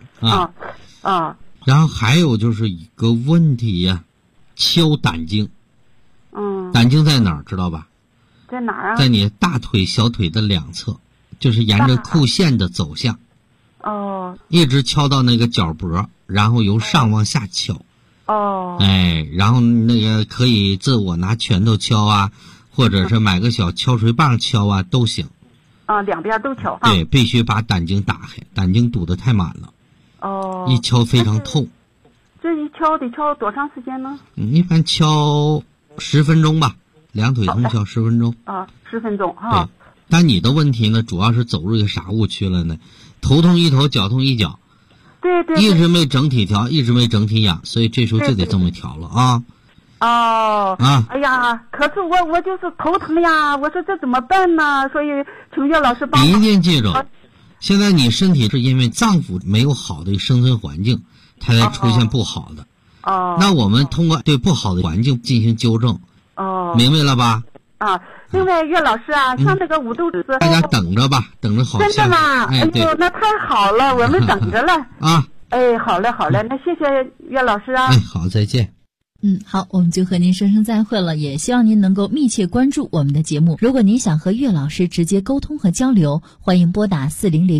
然后还有就是一个问题呀，敲胆经。胆经在哪儿知道吧？ 在哪儿啊？ 在你大腿小腿的两侧，就是沿着裤线的走向。一直敲到那个脚脖，然后由上往下敲。然后那个可以自我拿拳头敲或者是买个小敲锤棒敲都行。 两边都敲。 对，必须把胆经打开，胆经堵得太满了。一敲非常痛。 这一敲得敲多长时间呢？ 一般敲10分钟吧，两腿同敲10分钟。 10分钟对，但你的问题呢，主要是走入一个啥误区了呢？头痛一头，脚痛一脚。 对。 一直没整体调，一直没整体养，所以这时候就得这么调了哎呀，可是我就是头疼呀，我说这怎么办呢？所以请岳老师帮忙。 一定记住，现在你身体是因为脏腑没有好的生存环境，它才出现不好的。那我们通过对不好的环境进行纠正。明白了吧？ 另外岳老师啊，像那个五斗子， 大家等着吧，等着好。 真的吗？哎呦，那太好了，我们等着了啊。 哎，好嘞，那谢谢岳老师啊。 哎，好，再见。 好，我们就和您说声再会了，也希望您能够密切关注我们的节目。如果您想和岳老师直接沟通和交流，欢迎拨打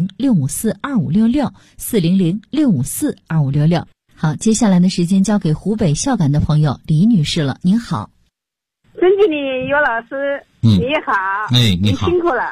400-654-2566，400-654-2566。好，接下来的时间交给湖北孝感的朋友李女士了。您好。 尊敬的岳老师，你好。 哎，你好。 你辛苦了。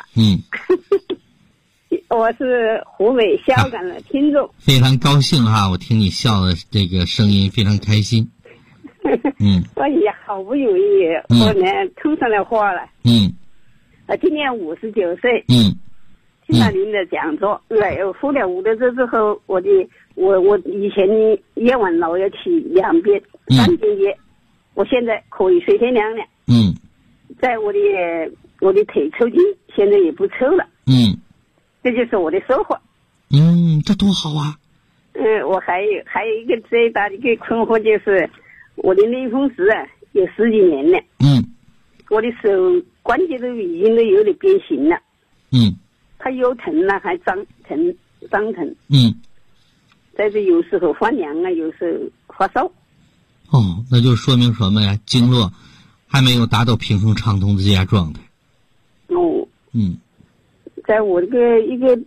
我是湖北孝感的听众， 非常高兴哈，我听你笑的这个声音非常开心。 我也好不容易我呢通上来话了。今年59岁。听了您的讲座，服了5的之后，我以前夜晚老要起2遍、3遍夜，我现在可以随便量了。在我的腿抽筋，现在也不抽了。这就是我的收获。 这多好啊。 我还有一个最大的一个困惑，就是我的类风湿啊，有10几年了。我的手关节都已经都有点变形了。它又疼了，还张疼。但是有时候发凉啊，有时候发烧。 那就说明什么呀？经络还没有达到平衡畅通的最佳状态。 在我这个一个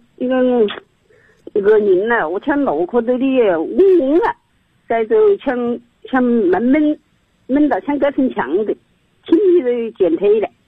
人呢，我像脑壳都的嗡了，再就像闷到像隔层墙的，轻易都减退了。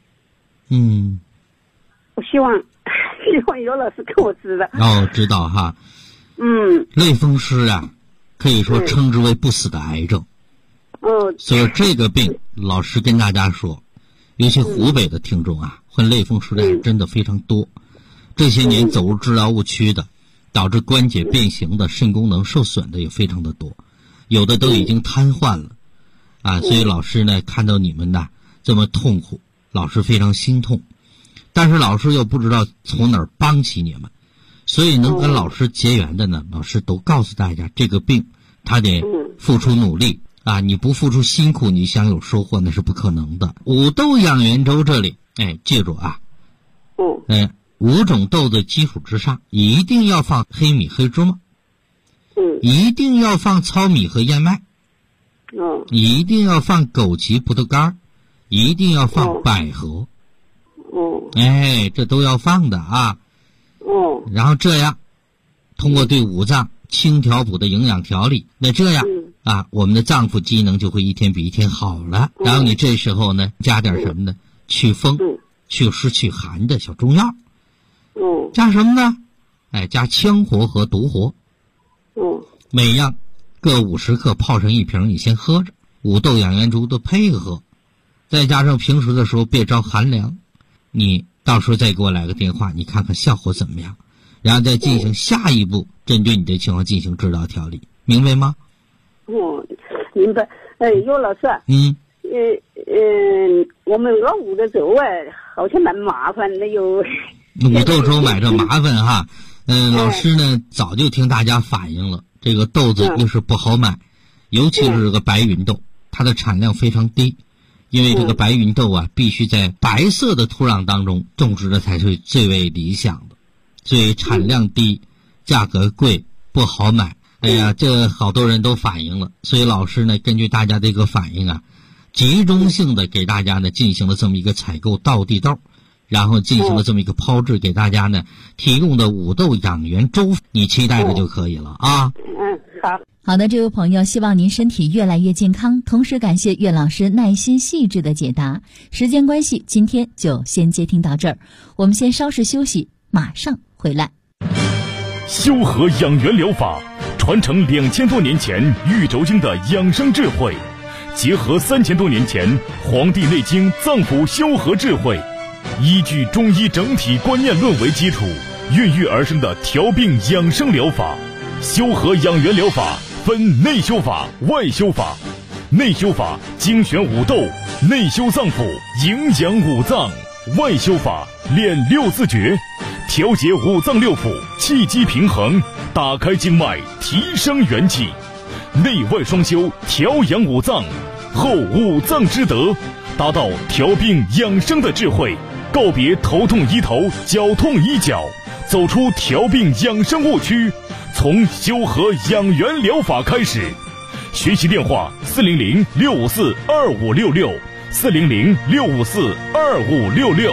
我希望有老师跟我知道。 知道哈。类风湿啊，可以说称之为不死的癌症。所以这个病，老师跟大家说，尤其湖北的听众啊，患类风湿的人真的非常多。这些年走入治疗误区的，导致关节变形的、肾功能受损的也非常的多，有的都已经瘫痪了所以老师呢，看到你们呢这么痛苦，老师非常心痛，但是老师又不知道从哪儿帮起你们，所以能跟老师结缘的呢，老师都告诉大家，这个病他得付出努力你不付出辛苦，你想有收获那是不可能的。五豆养元粥这里记住5种豆子基础之上，一定要放黑米、黑芝麻，一定要放糙米和燕麦，一定要放枸杞、葡萄干，一定要放百合，这都要放的然后这样，通过对五脏轻调补的营养调理，那这样我们的脏腑机能就会一天比一天好了。然后你这时候呢，加点什么呢？祛风、祛湿、祛寒的小中药。加什么呢？加羌活和独活。每样各50克，泡成1瓶，你先喝着。五豆养元粥的配合，再加上平时的时候别着寒凉，你到时候再给我来个电话，你看看效果怎么样，然后再进行下一步针对你的情况进行治疗调理，明白吗？ 明白。岳老师我们5的粥好像蛮麻烦的，有五豆粥买着麻烦哈。老师呢早就听大家反映了，这个豆子又是不好买，尤其是这个白芸豆，它的产量非常低，因为这个白芸豆必须在白色的土壤当中种植的才是最为理想的，所以产量低，价格贵，不好买。这好多人都反映了，所以老师呢根据大家的一个反应集中性的给大家呢进行了这么一个采购道地豆，然后进行了这么一个抛制，给大家呢提供的五豆养元粥，你期待着就可以了好。 好的，这位朋友，希望您身体越来越健康，同时感谢岳老师耐心细致的解答。时间关系，今天就先接听到这儿，我们先稍事休息，马上回来。 修和养元疗法传承2000多年前玉轴经的养生智慧，结合3000多年前《黄帝内经》脏腑修和智慧，依据中医整体观念论为基础，孕育而生的调病养生疗法。修和养元疗法分内修法、外修法。内修法精选五豆，内修脏腑，营养五脏；外修法练6字诀，调节五脏六腑，气机平衡，打开经脉，提升元气。内外双修，调养五脏，后五脏之德， 达到调病养生的智慧，告别头痛医头、脚痛医脚，走出调病养生误区，从修和养元疗法开始。学习电话400-654-2566，400-654-2566。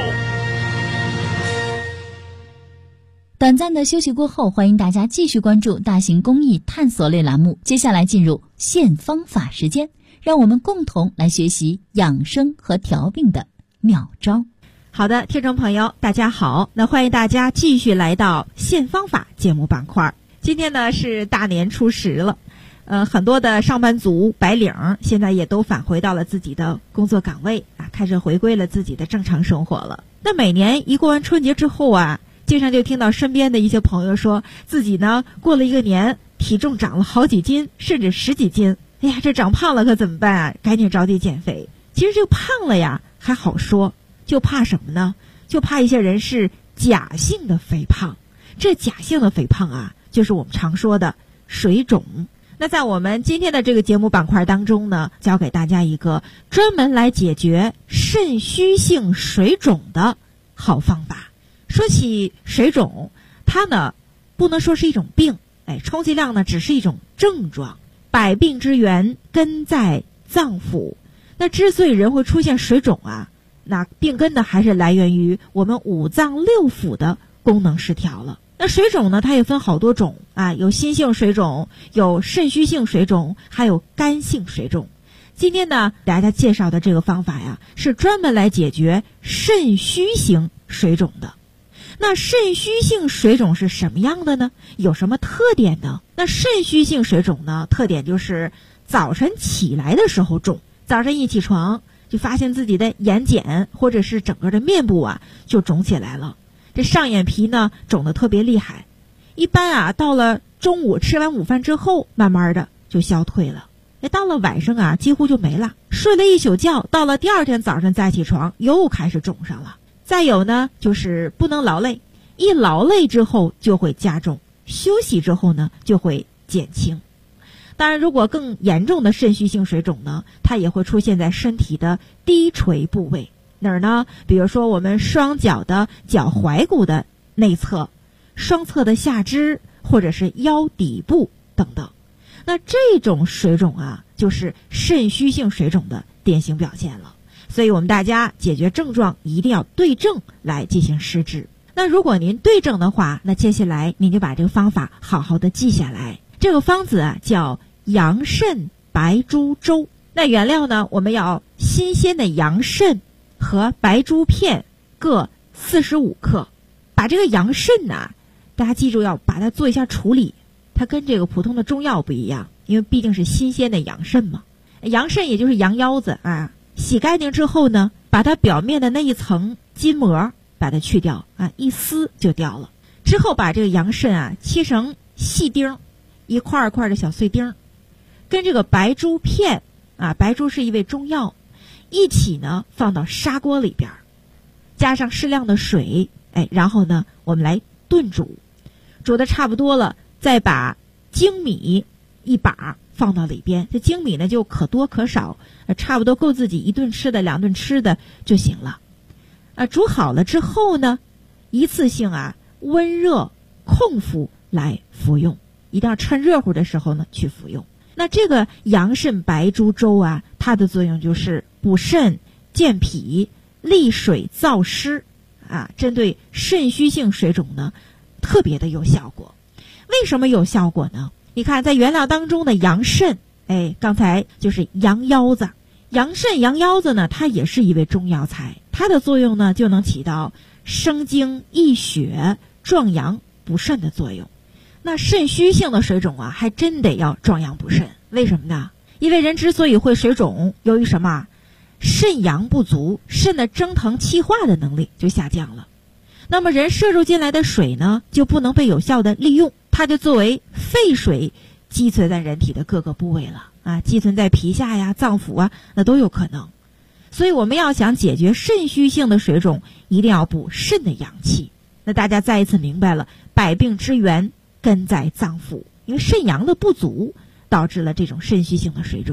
短暂的休息过后，欢迎大家继续关注大型公益探索类栏目。接下来进入现方法时间，让我们共同来学习养生和调病的妙招。 好的，听众朋友大家好，那欢迎大家继续来到现方法节目板块。今天呢是大年初10了，很多的上班族白领现在也都返回到了自己的工作岗位啊，开始回归了自己的正常生活了。那每年一过完春节之后啊，经常就听到身边的一些朋友说自己呢过了一个年，体重长了好几斤甚至10几斤，哎呀，这长胖了可怎么办啊？赶紧着急减肥。其实这个胖了呀还好说，就怕什么呢？就怕一些人是假性的肥胖。这假性的肥胖啊，就是我们常说的水肿。那在我们今天的这个节目板块当中呢，教给大家一个专门来解决肾虚性水肿的好方法。说起水肿，它呢不能说是一种病，充其量呢只是一种症状。百病之源根在脏腑。那之所以人会出现水肿啊，那病根呢还是来源于我们五脏六腑的功能失调了。那水肿呢它也分好多种啊，有心性水肿，有肾虚性水肿，还有肝性水肿。今天呢给大家介绍的这个方法呀，是专门来解决肾虚型水肿的。那肾虚性水肿是什么样的呢？有什么特点呢？那肾虚性水肿呢，特点就是早晨起来的时候肿，早上一起床就发现自己的眼睑或者是整个的面部啊就肿起来了。这上眼皮呢肿得特别厉害，一般啊到了中午吃完午饭之后，慢慢的就消退了。到了晚上啊几乎就没了，睡了一宿觉，到了第二天早上再起床又开始肿上了。再有呢就是不能劳累，一劳累之后就会加重，休息之后呢就会减轻。当然如果更严重的肾虚性水肿呢，它也会出现在身体的低垂部位。哪儿呢？比如说我们双脚的脚踝骨的内侧，双侧的下肢，或者是腰底部等等。那这种水肿啊就是肾虚性水肿的典型表现了。所以我们大家解决症状一定要对症来进行施治。那如果您对症的话，那接下来您就把这个方法好好的记下来。这个方子啊叫羊肾白术粥。那原料呢，我们要新鲜的羊肾和白术片各45克。把这个羊肾呢，大家记住要把它做一下处理，它跟这个普通的中药不一样，因为毕竟是新鲜的羊肾嘛。羊肾也就是羊腰子啊，洗干净之后呢，把它表面的那一层筋膜把它去掉啊，一撕就掉了。之后把这个羊肾啊切成细丁，一块一块的小碎丁，跟这个白术片啊，白术是一味中药，一起呢放到砂锅里边，加上适量的水，然后呢我们来炖煮，煮的差不多了，再把粳米一把放到里边。这粳米呢就可多可少，差不多够自己1顿吃的2顿吃的就行了。煮好了之后呢，一次性啊温热空腹来服用，一定要趁热乎的时候呢去服用。那这个羊肾白术粥啊，它的作用就是补肾健脾利水燥湿啊，针对肾虚性水肿呢特别的有效果。为什么有效果呢？你看在原料当中的羊肾，刚才就是羊腰子。羊肾羊腰子呢，它也是一味中药材，它的作用呢就能起到生精益血壮阳补肾的作用。那肾虚性的水肿啊，还真得要壮阳补肾。为什么呢？因为人之所以会水肿，由于什么？肾阳不足，肾的蒸腾气化的能力就下降了。那么人摄入进来的水呢，就不能被有效的利用，它就作为废水积存在人体的各个部位了啊，积存在皮下呀、脏腑啊，那都有可能。所以我们要想解决肾虚性的水肿，一定要补肾的阳气。那大家再一次明白了，百病之源根在脏腑，因为肾阳的不足导致了这种肾虚性的水肿。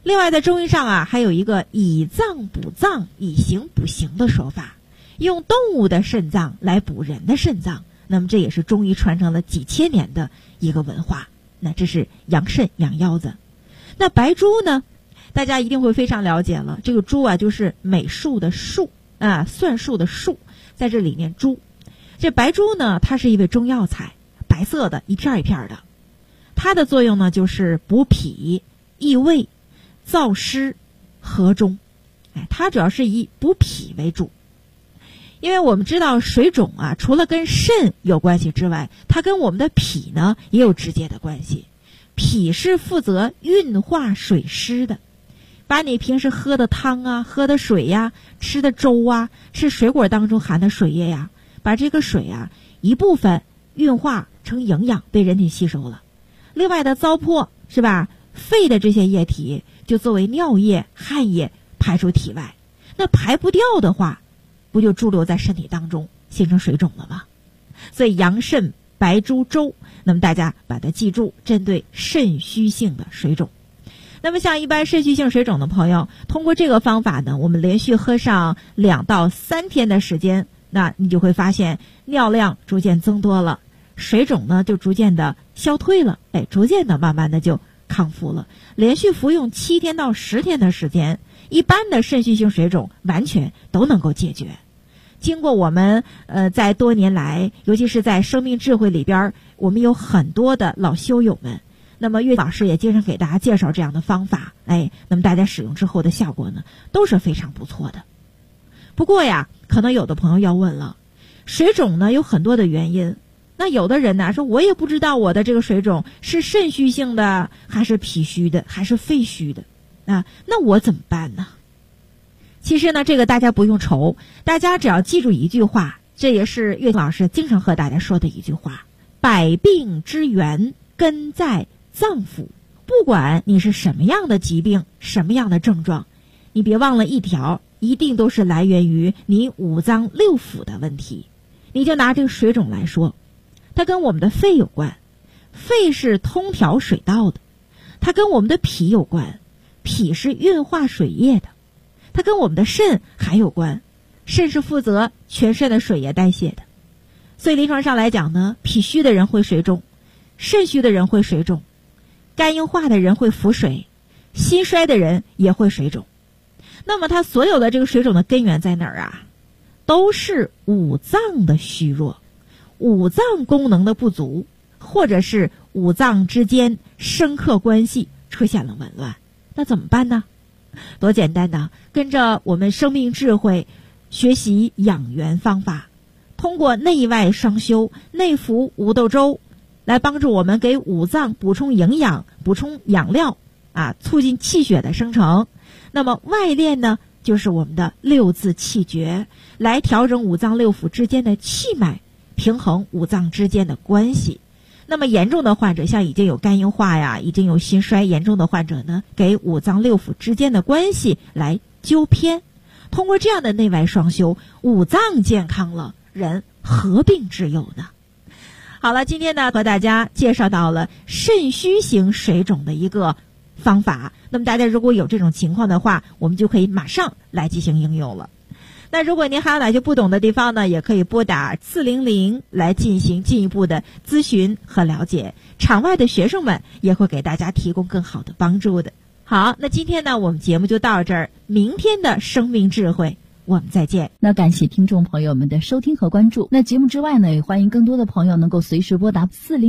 另外在中医上啊，还有一个以脏补脏，以形补形的说法，用动物的肾脏来补人的肾脏。那么这也是中医传承了几千年的一个文化。那这是养肾养腰子。那白术呢，大家一定会非常了解了，这个术啊就是美术的术啊，算术的术，在这里面术。这白术呢，它是一味中药材，白色的，一片一片的。它的作用呢就是补脾、益胃、燥湿、和中。它主要是以补脾为主。因为我们知道水肿啊，除了跟肾有关系之外，它跟我们的脾呢也有直接的关系。脾是负责运化水湿的，把你平时喝的汤啊、喝的水呀、吃的粥啊、吃水果当中含的水液呀，把这个水啊一部分运化成营养被人体吸收了，另外的糟粕是吧，肺的这些液体就作为尿液、汗液排出体外。那排不掉的话，不就驻留在身体当中形成水肿了吗？所以阳肾白术粥，那么大家把它记住，针对肾虚性的水肿。那么像一般肾虚性水肿的朋友，通过这个方法呢，我们连续喝上2到3天的时间，那你就会发现尿量逐渐增多了，水肿呢就逐渐的消退了，逐渐的慢慢的就康复了。连续服用7天到10天的时间，一般的肾虚性水肿完全都能够解决。经过我们在多年来，尤其是在生命智慧里边，我们有很多的老修友们，那么岳老师也经常给大家介绍这样的方法，那么大家使用之后的效果呢都是非常不错的。不过呀，可能有的朋友要问了，水肿呢有很多的原因，那有的人呢说我也不知道我的这个水肿是肾虚性的还是脾虚的还是肺虚的那我怎么办呢？其实呢，这个大家不用愁，大家只要记住一句话，这也是岳老师经常和大家说的一句话：百病之源根在脏腑。不管你是什么样的疾病，什么样的症状，你别忘了一条，一定都是来源于你五脏六腑的问题。你就拿这个水肿来说，它跟我们的肺有关，肺是通调水道的；它跟我们的脾有关，脾是运化水液的；它跟我们的肾还有关，肾是负责全身的水液代谢的。所以临床上来讲呢，脾虚的人会水肿，肾虚的人会水肿，肝硬化的人会腹水，心衰的人也会水肿。那么它所有的这个水肿的根源在哪儿啊？都是五脏的虚弱，五脏功能的不足，或者是五脏之间生克关系出现了紊乱。那怎么办呢？多简单呢，跟着我们生命智慧学习养元方法，通过内外双修、内服五豆粥来帮助我们给五脏补充营养、补充养料促进气血的生成。那么外练呢，就是我们的六字气诀，来调整五脏六腑之间的气脉，平衡五脏之间的关系。那么严重的患者，像已经有肝硬化呀，已经有心衰严重的患者呢，给五脏六腑之间的关系来纠偏。通过这样的内外双修，五脏健康了，人何病之有呢？好了，今天呢和大家介绍到了肾虚型水肿的一个方法。那么大家如果有这种情况的话，我们就可以马上来进行应用了。那如果您还有哪些不懂的地方呢，也可以拨打400来进行进一步的咨询和了解。场外的学生们也会给大家提供更好的帮助的。好，那今天呢我们节目就到这儿，明天的生命智慧我们再见。 那感谢听众朋友们的收听和关注。那节目之外呢，也欢迎更多的朋友能够随时拨打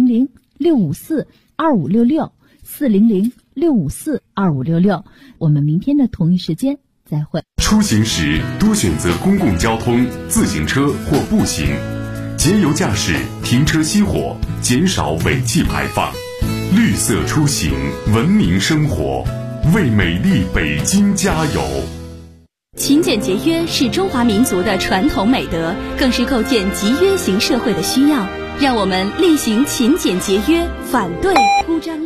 400-654-2566，400-654-2566。我们明天的同一时间再会。 出行时多选择公共交通、自行车或步行，节油驾驶，停车熄火，减少尾气排放。绿色出行，文明生活，为美丽北京加油。 勤俭节约是中华民族的传统美德，更是构建集约型社会的需要。让我们厉行勤俭节约，反对铺张